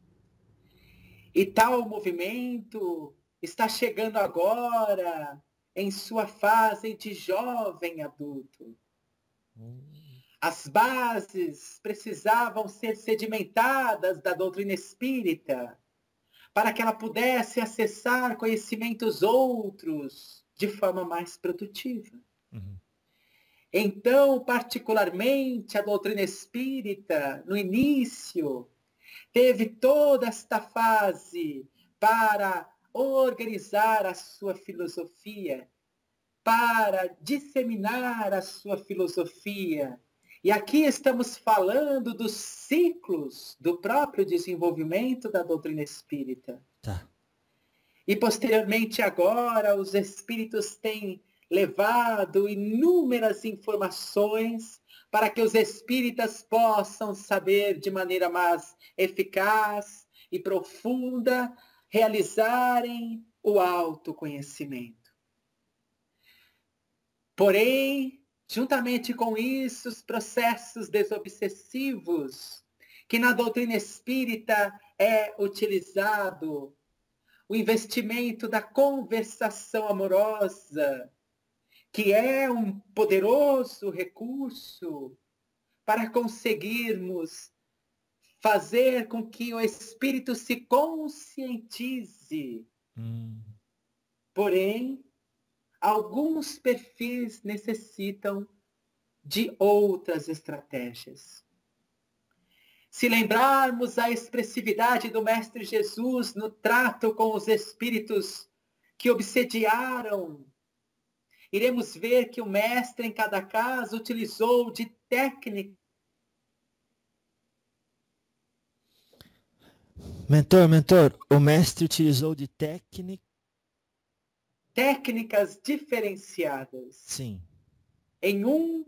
E tal movimento está chegando agora em sua fase de jovem adulto. As bases precisavam ser sedimentadas da doutrina espírita para que ela pudesse acessar conhecimentos outros de forma mais produtiva. Então, particularmente, a doutrina espírita, no início, teve toda esta fase para organizar a sua filosofia, para disseminar a sua filosofia. E aqui estamos falando dos ciclos do próprio desenvolvimento da doutrina espírita. Tá. E posteriormente agora os espíritos têm levado inúmeras informações para que os espíritas possam saber de maneira mais eficaz e profunda realizarem o autoconhecimento. Porém, juntamente com isso, os processos desobsessivos que na doutrina espírita é utilizado, o investimento da conversação amorosa, que é um poderoso recurso para conseguirmos fazer com que o espírito se conscientize. Porém, alguns perfis necessitam de outras estratégias. Se lembrarmos a expressividade do Mestre Jesus no trato com os espíritos que obsediaram, iremos ver que o Mestre, em cada caso, utilizou de técnicas. Mentor, o Mestre utilizou de técnicas diferenciadas. Sim. Em um,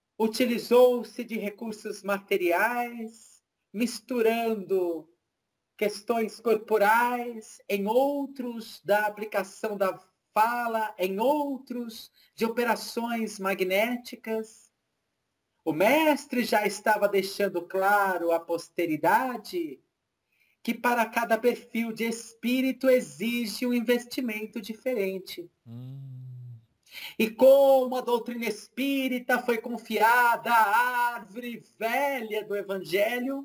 utilizou-se de recursos materiais, misturando questões corporais, em outros da aplicação da fala, em outros de operações magnéticas. O mestre já estava deixando claro à posteridade que para cada perfil de espírito exige um investimento diferente. E como a doutrina espírita foi confiada à árvore velha do Evangelho,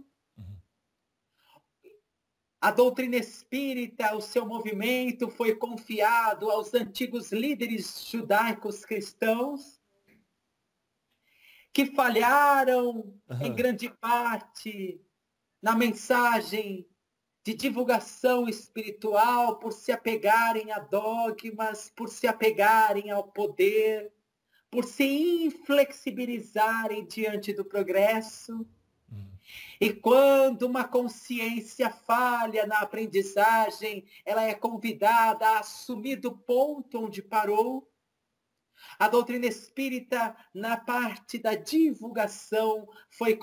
a doutrina espírita, o seu movimento foi confiado aos antigos líderes judaicos cristãos, que falharam em grande parte na mensagem de divulgação espiritual por se apegarem a dogmas, por se apegarem ao poder, por se inflexibilizarem diante do progresso. E quando uma consciência falha na aprendizagem, ela é convidada a assumir do ponto onde parou. A doutrina espírita, na parte da divulgação, foi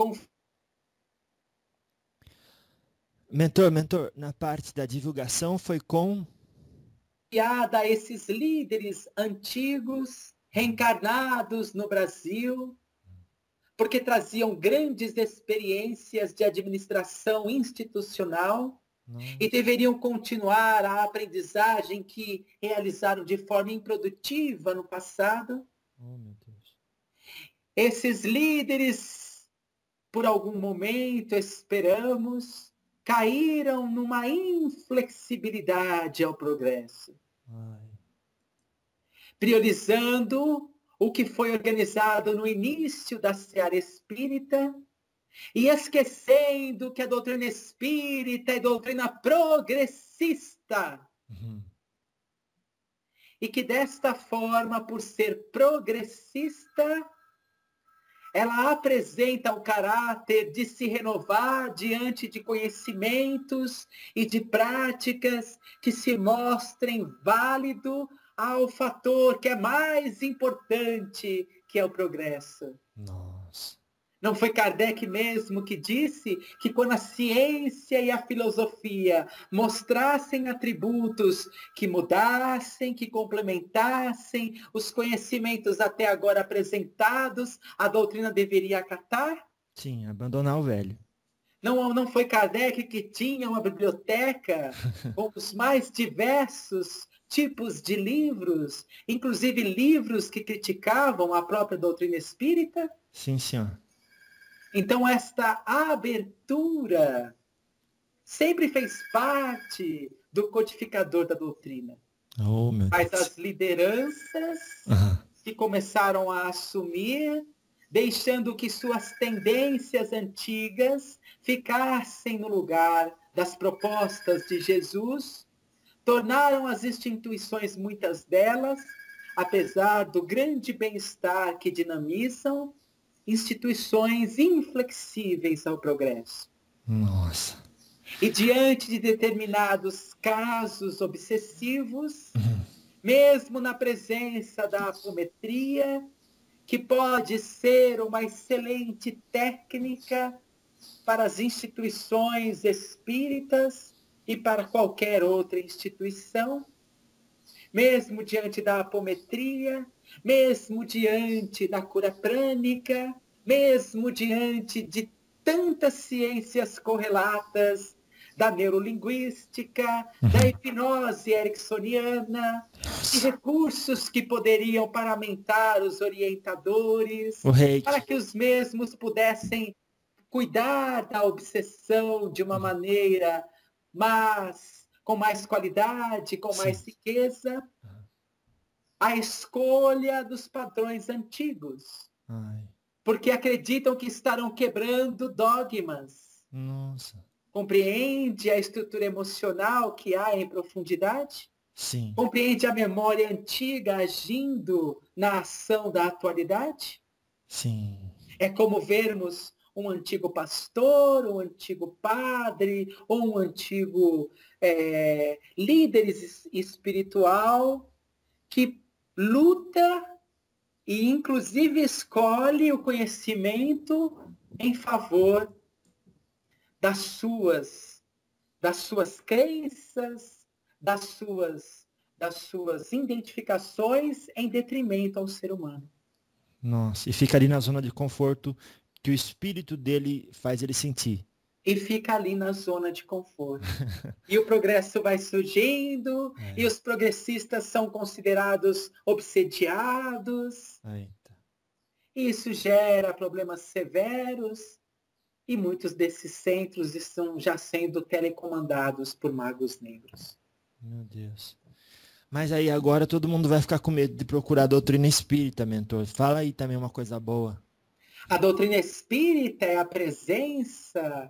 Mentor, na parte da divulgação foi confiada a esses líderes antigos, reencarnados no Brasil, porque traziam grandes experiências de administração institucional e deveriam continuar a aprendizagem que realizaram de forma improdutiva no passado. Oh, meu Deus. Esses líderes, por algum momento, esperamos, caíram numa inflexibilidade ao progresso, priorizando o que foi organizado no início da seara espírita e esquecendo que a doutrina espírita é doutrina progressista. E que desta forma, por ser progressista, ela apresenta o caráter de se renovar diante de conhecimentos e de práticas que se mostrem válido ao fator que é mais importante, que é o progresso. Nossa. Não foi Kardec mesmo que disse que quando a ciência e a filosofia mostrassem atributos que mudassem, que complementassem os conhecimentos até agora apresentados, a doutrina deveria acatar? Sim, abandonar o velho. Não foi Kardec que tinha uma biblioteca com os mais diversos tipos de livros, inclusive livros que criticavam a própria doutrina espírita? Sim, senhor. Então, esta abertura sempre fez parte do codificador da doutrina. Oh, meu Mas Deus. as lideranças que começaram a assumir, deixando que suas tendências antigas ficassem no lugar das propostas de Jesus, tornaram as instituições, muitas delas, apesar do grande bem-estar que dinamizam, instituições inflexíveis ao progresso. Nossa. E diante de determinados casos obsessivos, mesmo na presença da apometria, que pode ser uma excelente técnica para as instituições espíritas e para qualquer outra instituição, mesmo diante da apometria, mesmo diante da cura prânica, mesmo diante de tantas ciências correlatas, da neurolinguística, da hipnose ericksoniana, e recursos que poderiam paramentar os orientadores, para que os mesmos pudessem cuidar da obsessão de uma maneira com mais qualidade, com mais riqueza. A escolha dos padrões antigos. Porque acreditam que estarão quebrando dogmas. Nossa. Compreende a estrutura emocional que há em profundidade? Sim. Compreende a memória antiga agindo na ação da atualidade? Sim. É como vermos um antigo pastor, um antigo padre, ou um antigo líder espiritual que luta e, inclusive, escolhe o conhecimento em favor das suas das suas crenças, das suas identificações em detrimento ao ser humano. Nossa, e fica ali na zona de conforto que o espírito dele faz ele sentir. E fica ali na zona de conforto. E o progresso vai surgindo, e os progressistas são considerados obsediados. Eita. Isso gera problemas severos, e muitos desses centros estão já sendo telecomandados por magos negros. Meu Deus. Mas aí agora todo mundo vai ficar com medo de procurar a doutrina espírita, mentor. Fala aí também uma coisa boa. A doutrina espírita é a presença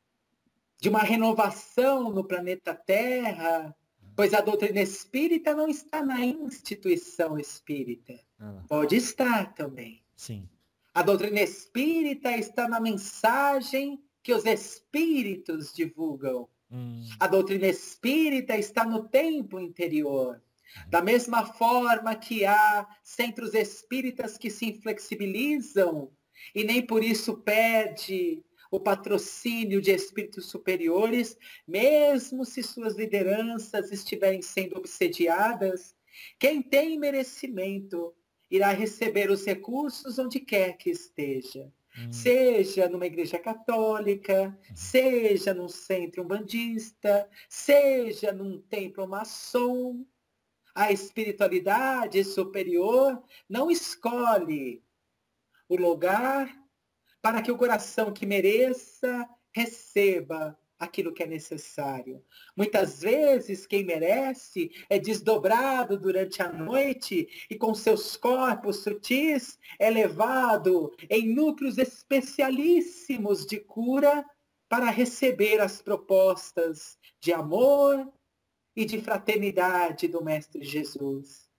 de uma renovação no planeta Terra, pois a doutrina espírita não está na instituição espírita. Pode estar também. Sim. A doutrina espírita está na mensagem que os espíritos divulgam. A doutrina espírita está no templo interior. Da mesma forma que há centros espíritas que se inflexibilizam e nem por isso perde o patrocínio de espíritos superiores, mesmo se suas lideranças estiverem sendo obsediadas, quem tem merecimento irá receber os recursos onde quer que esteja. Seja numa igreja católica, seja num centro umbandista, seja num templo maçom. A espiritualidade superior não escolhe o lugar para que o coração que mereça receba aquilo que é necessário. Muitas vezes, quem merece é desdobrado durante a noite e com seus corpos sutis é levado em núcleos especialíssimos de cura para receber as propostas de amor e de fraternidade do Mestre Jesus.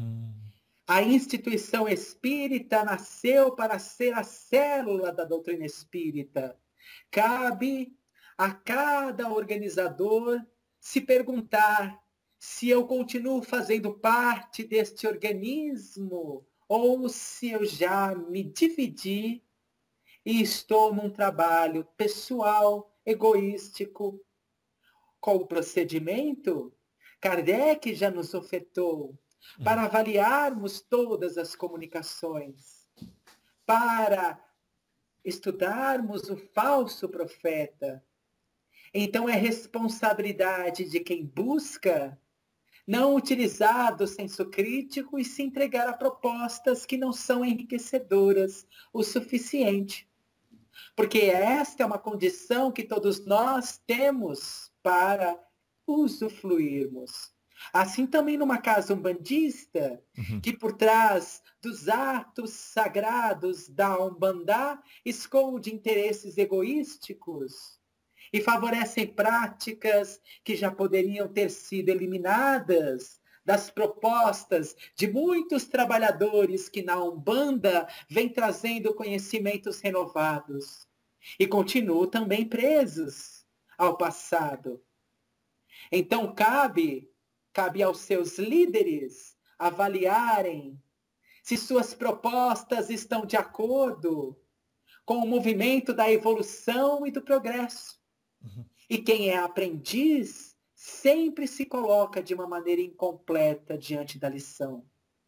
A instituição espírita nasceu para ser a célula da doutrina espírita. Cabe a cada organizador se perguntar se eu continuo fazendo parte deste organismo ou se eu já me dividi e estou num trabalho pessoal, egoístico. Qual o procedimento? Kardec já nos ofertou para avaliarmos todas as comunicações, para estudarmos o falso profeta. Então é responsabilidade de quem busca não utilizar do senso crítico e se entregar a propostas que não são enriquecedoras o suficiente. Porque esta é uma condição que todos nós temos para usufruirmos. Assim também numa casa umbandista, que por trás dos atos sagrados da Umbanda esconde interesses egoísticos e favorecem práticas que já poderiam ter sido eliminadas das propostas de muitos trabalhadores que na Umbanda vêm trazendo conhecimentos renovados e continuam também presos ao passado. Então cabe aos seus líderes avaliarem se suas propostas estão de acordo com o movimento da evolução e do progresso. E quem é aprendiz sempre se coloca de uma maneira incompleta diante da lição.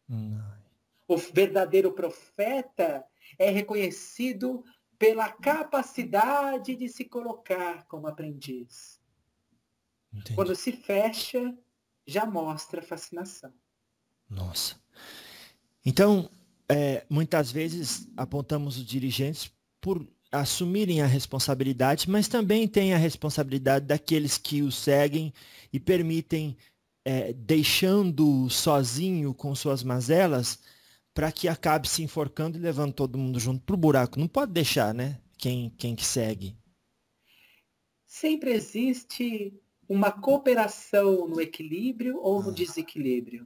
O verdadeiro profeta é reconhecido pela capacidade de se colocar como aprendiz. Entendi. Quando se fecha, já mostra fascinação. Nossa. Então, muitas vezes apontamos os dirigentes por assumirem a responsabilidade, mas também tem a responsabilidade daqueles que o seguem e permitem, deixando-o sozinho com suas mazelas, para que acabe se enforcando e levando todo mundo junto para o buraco. Não pode deixar, né? Quem que segue. Sempre existe uma cooperação no equilíbrio ou no desequilíbrio.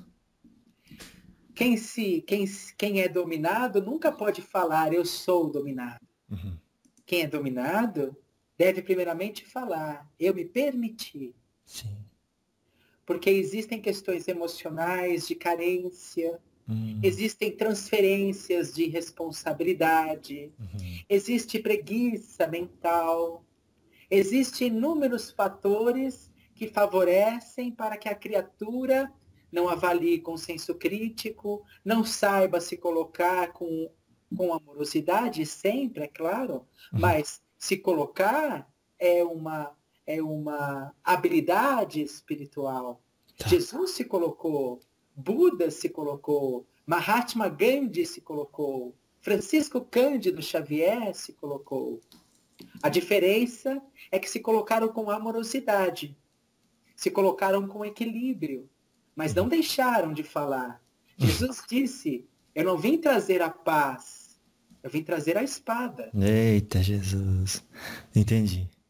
Quem é dominado nunca pode falar, eu sou dominado. Quem é dominado deve primeiramente falar, eu me permiti. Sim. Porque existem questões emocionais de carência, existem transferências de responsabilidade, existe preguiça mental, Existem inúmeros fatores que favorecem para que a criatura não avalie com senso crítico, não saiba se colocar com amorosidade, sempre, é claro, mas se colocar é uma habilidade espiritual. Tá. Jesus se colocou, Buda se colocou, Mahatma Gandhi se colocou, Francisco Cândido Xavier se colocou. A diferença é que se colocaram com amorosidade, se colocaram com equilíbrio, mas não deixaram de falar. Jesus disse, eu não vim trazer a paz, eu vim trazer a espada. Eita, Jesus. Entendi.